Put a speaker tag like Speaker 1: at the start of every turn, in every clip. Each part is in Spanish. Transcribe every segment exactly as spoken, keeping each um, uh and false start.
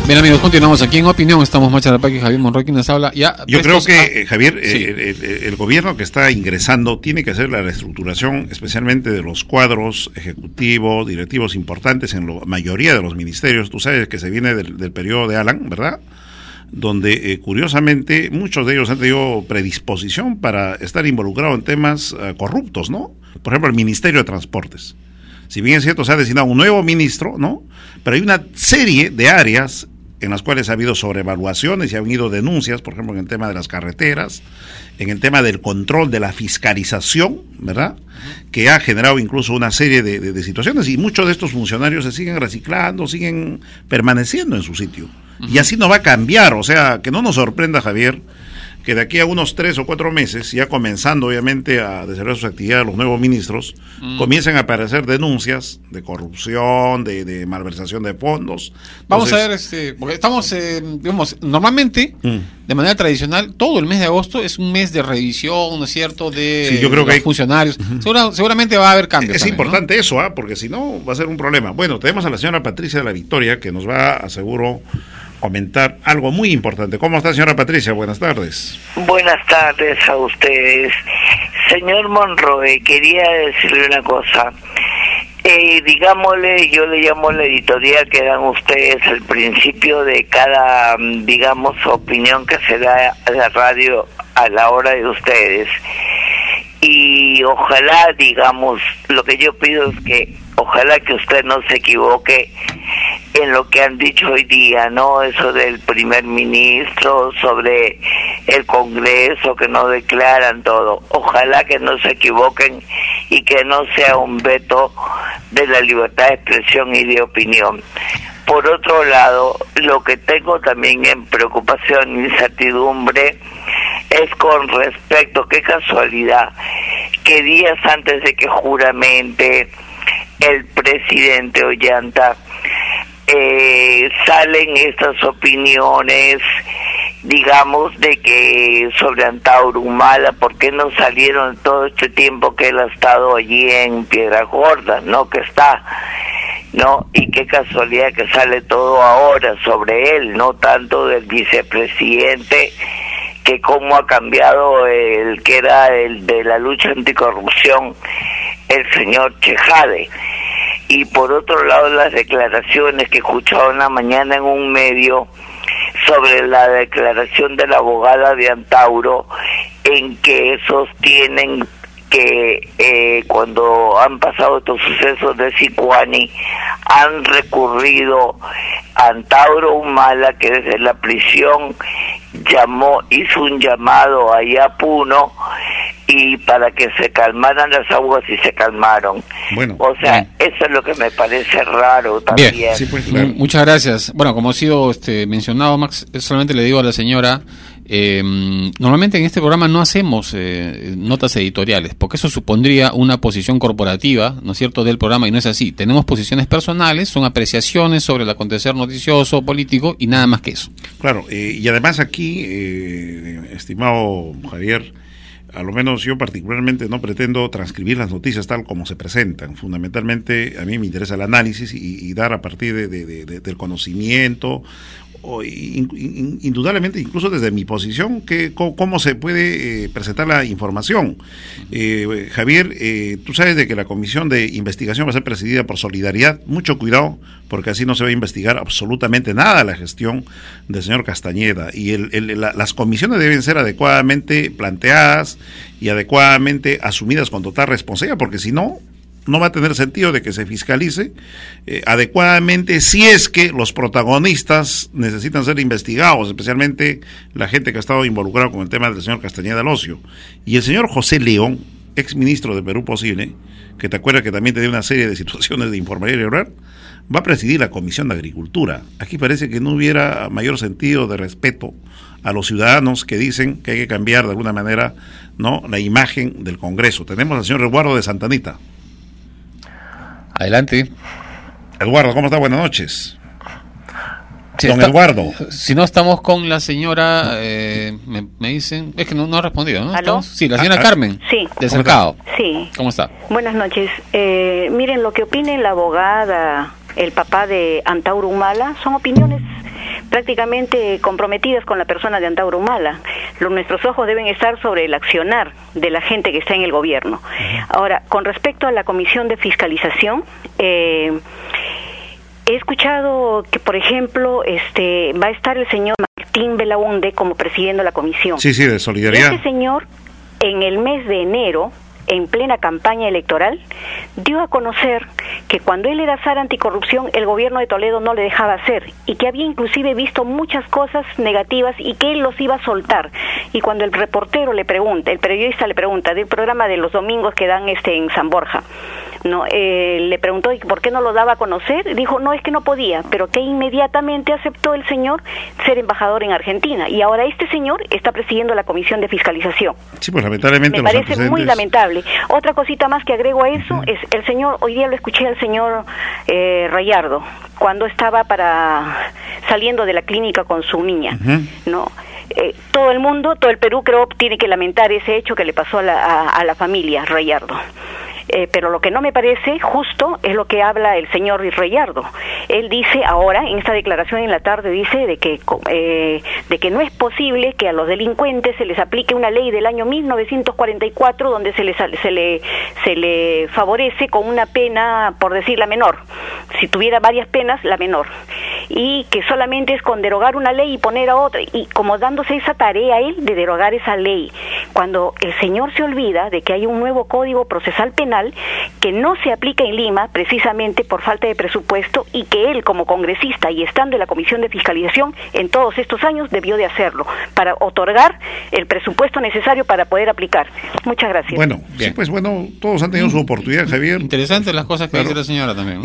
Speaker 1: Bien, amigos, continuamos aquí en Opinión. Estamos Macha Arapaqui y Javier Monroy, quien nos habla. Ya,
Speaker 2: Yo creo que,
Speaker 1: a...
Speaker 2: eh, Javier,
Speaker 1: sí.
Speaker 2: el, el, el gobierno que está ingresando tiene que hacer la reestructuración, especialmente de los cuadros ejecutivos, directivos importantes en la mayoría de los ministerios. Tú sabes que se viene del, del periodo de Alan, ¿verdad? Donde, eh, curiosamente, muchos de ellos han tenido predisposición para estar involucrados en temas uh, corruptos, ¿no? Por ejemplo, el Ministerio de Transportes. Si bien es cierto, se ha designado un nuevo ministro, ¿no? Pero hay una serie de áreas en las cuales ha habido sobrevaluaciones y ha habido denuncias, por ejemplo, en el tema de las carreteras, en el tema del control de la fiscalización, ¿verdad? Que ha generado incluso una serie de, de, de situaciones, y muchos de estos funcionarios se siguen reciclando, siguen permaneciendo en su sitio. Uh-huh. Y así no va a cambiar, o sea, que no nos sorprenda, Javier, que de aquí a unos tres o cuatro meses, ya comenzando obviamente a desarrollar sus actividades los nuevos ministros, mm. comiencen a aparecer denuncias de corrupción, de, de malversación de fondos.
Speaker 1: Vamos
Speaker 2: Entonces,
Speaker 1: a ver, este, porque estamos, eh, digamos, normalmente, mm. de manera tradicional, todo el mes de agosto es un mes de revisión, ¿no es cierto?, de
Speaker 2: sí, yo creo
Speaker 1: los
Speaker 2: que hay...
Speaker 1: funcionarios. Uh-huh. Segura, seguramente va a haber cambios.
Speaker 2: Es
Speaker 1: también,
Speaker 2: importante, ¿no? Eso, ¿ah? Porque si no, va a ser un problema. Bueno, tenemos a la señora Patricia de la Victoria, que nos va, aseguro, comentar algo muy importante. ¿Cómo está, señora Patricia? Buenas tardes.
Speaker 3: Buenas tardes a ustedes. Señor Monroy, quería decirle una cosa. Eh, digámosle, yo le llamo la editorial que dan ustedes al principio de cada, digamos, opinión que se da a la radio a la hora de ustedes. Y ojalá, digamos, lo que yo pido es que ojalá que usted no se equivoque en lo que han dicho hoy día, ¿no? Eso del primer ministro, sobre el Congreso, que no declaran todo. Ojalá que no se equivoquen y que no sea un veto de la libertad de expresión y de opinión. Por otro lado, lo que tengo también en preocupación e incertidumbre es con respecto, qué casualidad, que días antes de que juramente el presidente Ollanta, eh, salen estas opiniones, digamos, de que sobre Antauro Humala, ¿por qué no salieron todo este tiempo que él ha estado allí en Piedra Gorda, no? Que está, ¿no? Y qué casualidad que sale todo ahora sobre él, no tanto del vicepresidente, que cómo ha cambiado el que era el de la lucha anticorrupción, el señor Chejade. Y por otro lado, las declaraciones que he escuchado en la mañana en un medio sobre la declaración de la abogada de Antauro, en que sostienen que eh, cuando han pasado estos sucesos de Sicuani, han recurrido a Antauro Humala, que desde la prisión llamó, hizo un llamado allá a Puno, y para que se calmaran las aguas, y se calmaron.
Speaker 2: Bueno,
Speaker 3: o sea,
Speaker 1: bien.
Speaker 3: Eso es lo que me parece raro también.
Speaker 1: Bien, sí, pues, claro. Muchas gracias. Bueno, como ha sido este, mencionado, Max, solamente le digo a la señora, eh, normalmente en este programa no hacemos eh, notas editoriales, porque eso supondría una posición corporativa, ¿no es cierto?, del programa, y no es así. Tenemos posiciones personales, son apreciaciones sobre el acontecer noticioso, político, y nada más que eso.
Speaker 2: Claro, eh, y además aquí, eh, estimado Javier, a lo menos yo particularmente no pretendo transcribir las noticias tal como se presentan. Fundamentalmente a mí me interesa el análisis y, y dar a partir de, de, de, del conocimiento, o in, in, indudablemente incluso desde mi posición, que cómo, cómo se puede eh, presentar la información. Eh, Javier, eh, tú sabes de que la comisión de investigación va a ser presidida por Solidaridad. Mucho cuidado, porque así no se va a investigar absolutamente nada la gestión del señor Castañeda, y el, el, la, las comisiones deben ser adecuadamente planteadas y adecuadamente asumidas con total responsabilidad, porque si no, no va a tener sentido de que se fiscalice eh, adecuadamente si es que los protagonistas necesitan ser investigados, especialmente la gente que ha estado involucrada con el tema del señor Castañeda Locio. Y el señor José León, ex ministro de Perú Posible, que te acuerdas que también tenía una serie de situaciones de informalidad irregular, va a presidir la Comisión de Agricultura. Aquí parece que no hubiera mayor sentido de respeto a los ciudadanos que dicen que hay que cambiar de alguna manera, ¿no?, la imagen del Congreso. Tenemos al señor Eduardo de Santanita.
Speaker 1: Adelante.
Speaker 2: Eduardo, ¿cómo está? Buenas noches.
Speaker 1: Sí,
Speaker 2: Don
Speaker 1: está,
Speaker 2: Eduardo.
Speaker 1: Si no estamos con la señora, eh, me, me dicen, es que no, no ha respondido, ¿no?
Speaker 4: ¿Aló?
Speaker 1: Sí, la señora
Speaker 2: ah,
Speaker 1: Carmen.
Speaker 4: Sí.
Speaker 1: De Cercado.
Speaker 4: Sí.
Speaker 1: ¿Cómo está?
Speaker 4: Buenas noches. Eh, miren, lo que opine la abogada, el papá de Antauro Humala, son opiniones prácticamente comprometidas con la persona de Antauro Humala. Lo, nuestros ojos deben estar sobre el accionar de la gente que está en el gobierno. Ahora, con respecto a la comisión de fiscalización, eh, he escuchado que, por ejemplo, este va a estar el señor Martín Belaunde como presidiendo la comisión.
Speaker 2: Sí, sí, de solidaridad.
Speaker 4: Este señor, en el mes de enero, en plena campaña electoral, dio a conocer que cuando él era zar anticorrupción, el gobierno de Toledo no le dejaba hacer, y que había inclusive visto muchas cosas negativas y que él los iba a soltar. Y cuando el reportero le pregunta, el periodista le pregunta, del programa de los domingos que dan este en San Borja, no eh, le preguntó por qué no lo daba a conocer, dijo no, es que no podía, pero que inmediatamente aceptó el señor ser embajador en Argentina, y ahora este señor está presidiendo la comisión de fiscalización.
Speaker 2: Sí, pues lamentablemente
Speaker 4: me
Speaker 2: los
Speaker 4: parece
Speaker 2: antecedentes...
Speaker 4: muy lamentable. Otra cosita más que agrego a eso, uh-huh, es el señor, hoy día lo escuché al señor eh, Rayardo, cuando estaba para saliendo de la clínica con su niña, uh-huh, no eh, todo el mundo, todo el Perú creo tiene que lamentar ese hecho que le pasó a la, a, a la familia Rayardo. Eh, pero lo que no me parece justo es lo que habla el señor Rayardo. Él dice ahora, en esta declaración en la tarde, dice de que eh, de que no es posible que a los delincuentes se les aplique una ley del año mil novecientos cuarenta y cuatro donde se les se le se le favorece con una pena, por decir la menor. Si tuviera varias penas, la menor. Y que solamente es con derogar una ley y poner a otra, y como dándose esa tarea él de derogar esa ley, cuando el señor se olvida de que hay un nuevo Código Procesal Penal que no se aplica en Lima precisamente por falta de presupuesto, y que él como congresista y estando en la Comisión de Fiscalización en todos estos años debió de hacerlo para otorgar el presupuesto necesario para poder aplicar. Muchas gracias.
Speaker 2: Bueno, sí, pues bueno, todos han tenido su oportunidad, Javier.
Speaker 1: Interesantes las cosas que claro. dice la señora también, ¿no?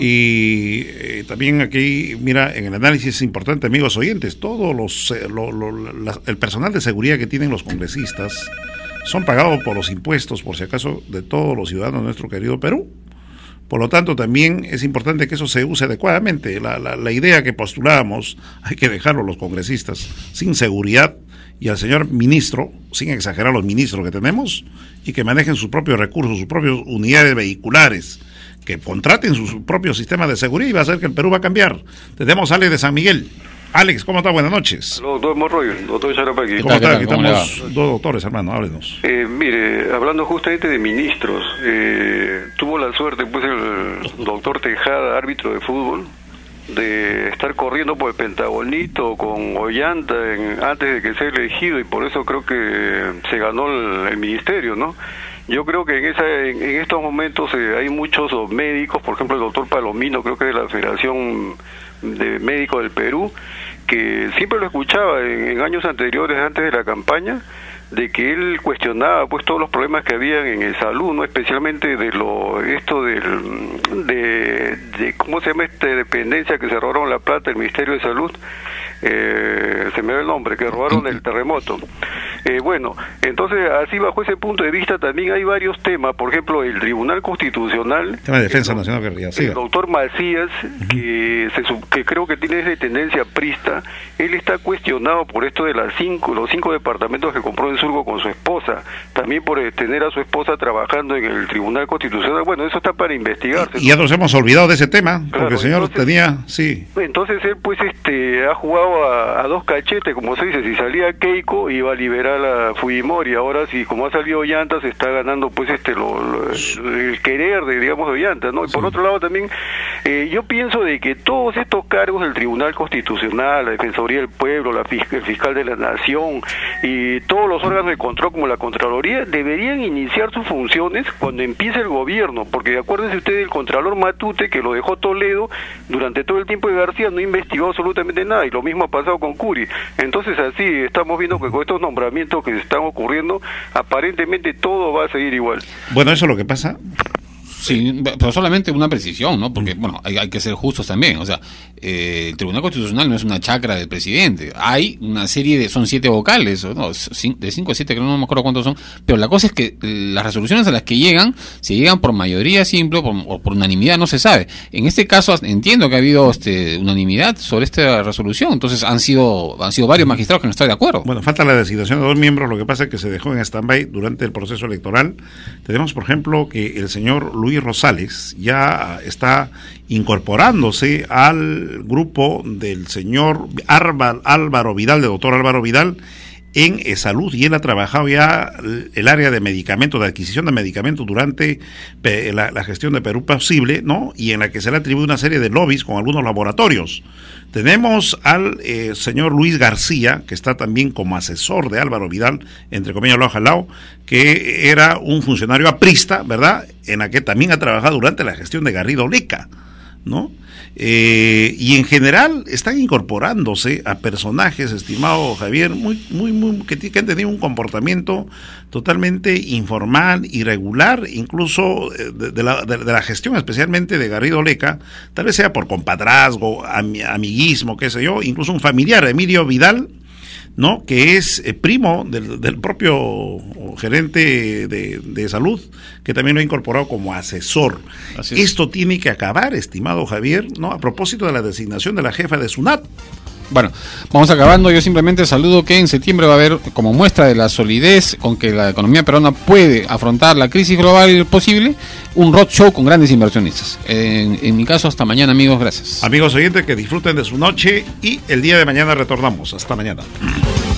Speaker 2: Y eh, también aquí, mira, en el análisis es importante, amigos oyentes, todos los eh, lo, lo, la, el personal de seguridad que tienen los congresistas son pagados por los impuestos, por si acaso, de todos los ciudadanos de nuestro querido Perú. Por lo tanto, también es importante que eso se use adecuadamente. La, la, la idea que postulábamos, hay que dejarlo los congresistas sin seguridad, y al señor ministro, sin exagerar los ministros que tenemos, y que manejen sus propios recursos, sus propias unidades vehiculares, que contraten su, su propio sistema de seguridad, y va a hacer que el Perú va a cambiar. Tenemos a Alex de San Miguel. Alex, ¿cómo está? Buenas noches.
Speaker 5: Hola, doctor Monroy, doctor Charapaqui.
Speaker 2: ¿Cómo está? Aquí estamos dos doctores, hermano, háblenos.
Speaker 5: Eh, mire, hablando justamente de ministros, eh, tuvo la suerte, pues, el doctor Tejada, árbitro de fútbol, de estar corriendo por el Pentagonito con Ollanta en, antes de que sea elegido, y por eso creo que se ganó el, el ministerio, ¿no? Yo creo que en esa en, en estos momentos eh, hay muchos médicos, por ejemplo el doctor Palomino, creo que de la Federación de Médicos del Perú, que siempre lo escuchaba en, en años anteriores, antes de la campaña, de que él cuestionaba pues todos los problemas que había en el salud, no, especialmente de lo esto del de, de cómo se llama esta dependencia que se robaron la plata del Ministerio de Salud, eh, se me ve el nombre, que robaron el terremoto. Eh, bueno, entonces así bajo ese punto de vista también hay varios temas, por ejemplo el Tribunal Constitucional,
Speaker 2: tema de Defensa el, Nacional, que el siga.
Speaker 5: doctor Macías, uh-huh, que se que creo que tiene esa tendencia prista, él está cuestionado por esto de las cinco, los cinco departamentos que compró en Surco con su esposa, también por tener a su esposa trabajando en el Tribunal Constitucional. Bueno, eso está para investigarse.
Speaker 2: Y, y ya nos hemos olvidado de ese tema, claro, porque el señor
Speaker 5: entonces,
Speaker 2: tenía, sí.
Speaker 5: Entonces él pues este ha jugado a, a dos cachetes, como se dice, si salía Keiko iba a liberar a Fujimori, ahora si como ha salido Ollanta se está ganando pues este lo, lo, el querer de, digamos, de Ollanta, ¿no? Y por sí. otro lado también eh, yo pienso de que todos estos cargos del Tribunal Constitucional, la Defensoría del Pueblo, la fiscal, el Fiscal de la Nación y todos los órganos de control como la Contraloría deberían iniciar sus funciones cuando empiece el gobierno, porque acuérdense ustedes, el Contralor Matute, que lo dejó Toledo durante todo el tiempo de García, no investigó absolutamente nada, y lo mismo ha pasado con Curi. Entonces así estamos viendo que con estos nombramientos que se están ocurriendo, aparentemente todo va a seguir igual.
Speaker 2: Bueno, eso es lo que pasa.
Speaker 1: Sí, pero solamente una precisión, ¿no? Porque, bueno, hay, hay que ser justos también. O sea, eh, el Tribunal Constitucional no es una chacra del presidente. Hay una serie de, son siete vocales, ¿no? De cinco a siete, que no me acuerdo cuántos son. Pero la cosa es que las resoluciones a las que llegan, si llegan por mayoría simple o por, o por unanimidad, no se sabe. En este caso, entiendo que ha habido este, unanimidad sobre esta resolución. Entonces, han sido han sido varios magistrados que no están de acuerdo.
Speaker 2: Bueno, falta la designación de dos miembros. Lo que pasa es que se dejó en stand-by durante el proceso electoral. Tenemos, por ejemplo, que el señor Luis Luis Rosales ya está incorporándose al grupo del señor Álvaro Vidal, del doctor Álvaro Vidal, en eh, salud, y él ha trabajado ya el área de medicamentos, de adquisición de medicamentos durante pe, la, la gestión de Perú Posible, ¿no? Y en la que se le atribuye una serie de lobbies con algunos laboratorios. Tenemos al eh, señor Luis García, que está también como asesor de Álvaro Vidal, entre comillas lo ha jalado, que era un funcionario aprista, ¿verdad? En la que también ha trabajado durante la gestión de Garrido Leca, ¿no? Eh, y en general están incorporándose a personajes, estimado Javier, muy, muy, muy que, que han tenido un comportamiento totalmente informal, irregular, incluso de, de, la, de, de la gestión, especialmente de Garrido Leca, tal vez sea por compadrazgo, am, amiguismo, qué sé yo, incluso un familiar, Emilio Vidal, ¿no? Que es eh, primo del, del propio gerente de, de salud, que también lo ha incorporado como asesor. Esto tiene que acabar, estimado Javier, ¿no? A propósito de la designación de la jefa de SUNAT.
Speaker 1: Bueno, vamos acabando. Yo simplemente saludo que en septiembre va a haber, como muestra de la solidez con que la economía peruana puede afrontar la crisis global posible, un roadshow con grandes inversionistas. En, en mi caso, hasta mañana, amigos. Gracias.
Speaker 2: Amigos oyentes, que disfruten de su noche y el día de mañana retornamos. Hasta mañana.